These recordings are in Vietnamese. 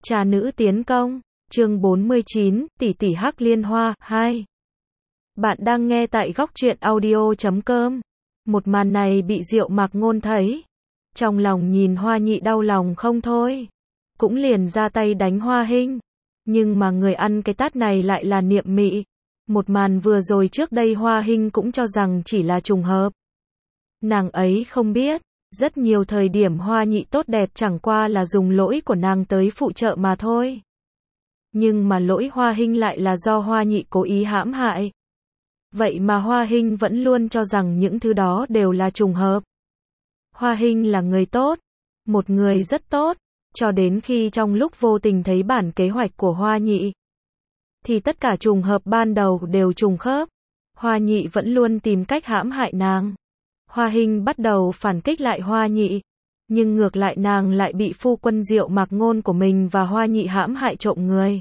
Trà nữ tiến công, chương 49, tỷ tỷ hắc liên hoa, 2. Bạn đang nghe tại góc truyện audio.com. Một màn này bị Diệu Mạc Ngôn thấy. Trong lòng nhìn Hoa Nhị đau lòng không thôi. Cũng liền ra tay đánh Hoa Hinh. Nhưng mà người ăn cái tát này lại là Niệm Mị. Một màn vừa rồi trước đây Hoa Hinh cũng cho rằng chỉ là trùng hợp. Nàng ấy không biết, rất nhiều thời điểm Hoa Nhị tốt đẹp chẳng qua là dùng lỗi của nàng tới phụ trợ mà thôi. Nhưng mà lỗi Hoa Hinh lại là do Hoa Nhị cố ý hãm hại. Vậy mà Hoa Hinh vẫn luôn cho rằng những thứ đó đều là trùng hợp. Hoa Hinh là người tốt, một người rất tốt, cho đến khi trong lúc vô tình thấy bản kế hoạch của Hoa Nhị, thì tất cả trùng hợp ban đầu đều trùng khớp. Hoa Nhị vẫn luôn tìm cách hãm hại nàng. Hoa Hinh bắt đầu phản kích lại Hoa Nhị, nhưng ngược lại nàng lại bị phu quân Diệu Mạc Ngôn của mình và Hoa Nhị hãm hại trộm người.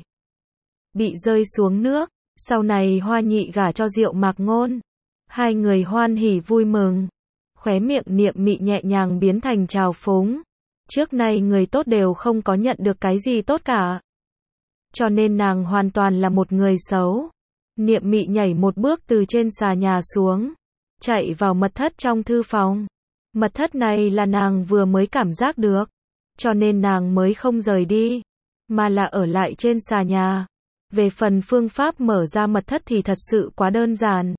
Bị rơi xuống nước, sau này Hoa Nhị gả cho Diệu Mạc Ngôn. Hai người hoan hỉ vui mừng. Khóe miệng Niệm Mị nhẹ nhàng biến thành trào phúng. Trước nay người tốt đều không có nhận được cái gì tốt cả. Cho nên nàng hoàn toàn là một người xấu. Niệm Mị nhảy một bước từ trên xà nhà xuống, chạy vào mật thất trong thư phòng. Mật thất này là nàng vừa mới cảm giác được, cho nên nàng mới không rời đi, mà là ở lại trên xà nhà. Về phần phương pháp mở ra mật thất thì thật sự quá đơn giản.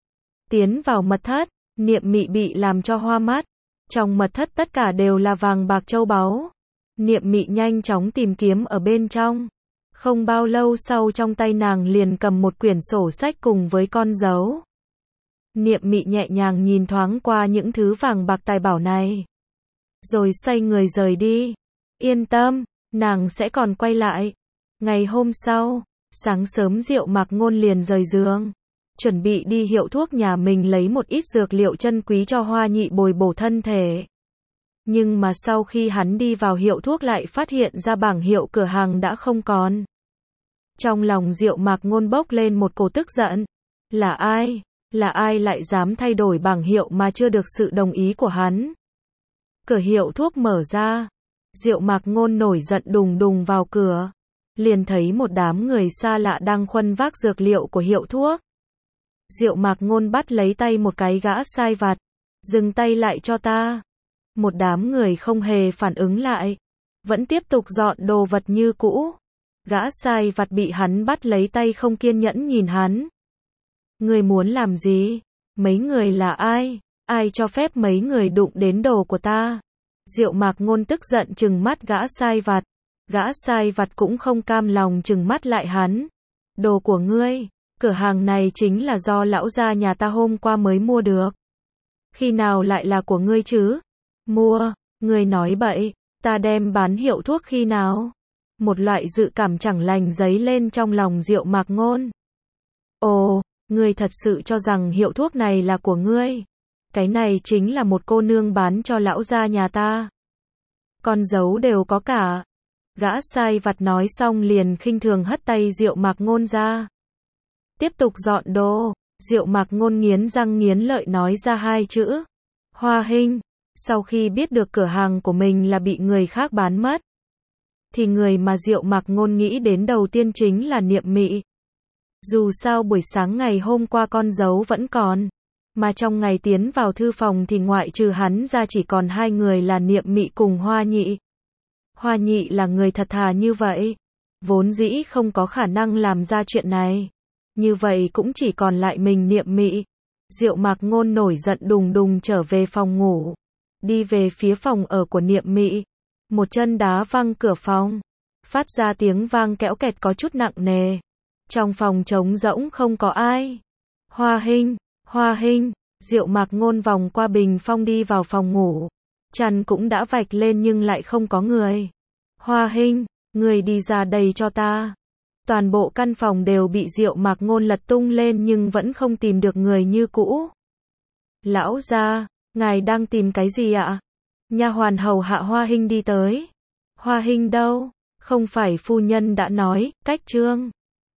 Tiến vào mật thất, Niệm Mị bị làm cho hoa mắt. Trong mật thất tất cả đều là vàng bạc châu báu. Niệm Mị nhanh chóng tìm kiếm ở bên trong. Không bao lâu sau trong tay nàng liền cầm một quyển sổ sách cùng với con dấu. Niệm Mị nhẹ nhàng nhìn thoáng qua những thứ vàng bạc tài bảo này, rồi xoay người rời đi. Yên tâm, nàng sẽ còn quay lại. Ngày hôm sau, sáng sớm Diệu Mạc Ngôn liền rời giường, chuẩn bị đi hiệu thuốc nhà mình lấy một ít dược liệu chân quý cho Hoa Nhị bồi bổ thân thể. Nhưng mà sau khi hắn đi vào hiệu thuốc lại phát hiện ra bảng hiệu cửa hàng đã không còn. Trong lòng Diệu Mạc Ngôn bốc lên một cổ tức giận. Là ai? Là ai lại dám thay đổi bảng hiệu mà chưa được sự đồng ý của hắn? Cửa hiệu thuốc mở ra. Diệu Mạc Ngôn nổi giận đùng đùng vào cửa. Liền thấy một đám người xa lạ đang khuân vác dược liệu của hiệu thuốc. Diệu Mạc Ngôn bắt lấy tay một cái gã sai vặt. Dừng tay lại cho ta. Một đám người không hề phản ứng lại, vẫn tiếp tục dọn đồ vật như cũ. Gã sai vặt bị hắn bắt lấy tay không kiên nhẫn nhìn hắn. Người muốn làm gì? Mấy người là ai? Ai cho phép mấy người đụng đến đồ của ta? Diệu Mạc Ngôn tức giận trừng mắt gã sai vặt. Gã sai vặt cũng không cam lòng trừng mắt lại hắn. Đồ của ngươi? Cửa hàng này chính là do lão gia nhà ta hôm qua mới mua được. Khi nào lại là của ngươi chứ? Mua? Ngươi nói bậy, ta đem bán hiệu thuốc khi nào? Một loại dự cảm chẳng lành dấy lên trong lòng Diệu Mạc Ngôn. Ồ, ngươi thật sự cho rằng hiệu thuốc này là của ngươi? Cái này chính là một cô nương bán cho lão gia nhà ta. Con dấu đều có cả. Gã sai vặt nói xong liền khinh thường hất tay Diệu Mạc Ngôn ra. Tiếp tục dọn đồ. Diệu Mạc Ngôn nghiến răng nghiến lợi nói ra hai chữ. Hoa Hinh. Sau khi biết được cửa hàng của mình là bị người khác bán mất, thì người mà Diệu Mạc Ngôn nghĩ đến đầu tiên chính là Niệm Mị. Dù sao buổi sáng ngày hôm qua con dấu vẫn còn, mà trong ngày tiến vào thư phòng thì ngoại trừ hắn ra chỉ còn hai người là Niệm Mị cùng Hoa Nhị. Hoa Nhị là người thật thà như vậy, vốn dĩ không có khả năng làm ra chuyện này. Như vậy cũng chỉ còn lại mình Niệm Mị. Diệu Mạc Ngôn nổi giận đùng đùng trở về phòng ngủ, đi về phía phòng ở của Niệm Mị. Một chân đá văng cửa phòng, phát ra tiếng vang kẽo kẹt có chút nặng nề. Trong phòng trống rỗng không có ai. Hoa Hinh, Hoa Hinh. Diệu Mạc Ngôn vòng qua bình phong đi vào phòng ngủ. Chăn cũng đã vạch lên nhưng lại không có người. Hoa Hinh, người đi ra đây cho ta. Toàn bộ căn phòng đều bị Diệu Mạc Ngôn lật tung lên nhưng vẫn không tìm được người như cũ. Lão gia, ngài đang tìm cái gì ạ? Nha hoàn hầu hạ Hoa Hinh đi tới. Hoa Hinh đâu? Không phải phu nhân đã nói, cách trương.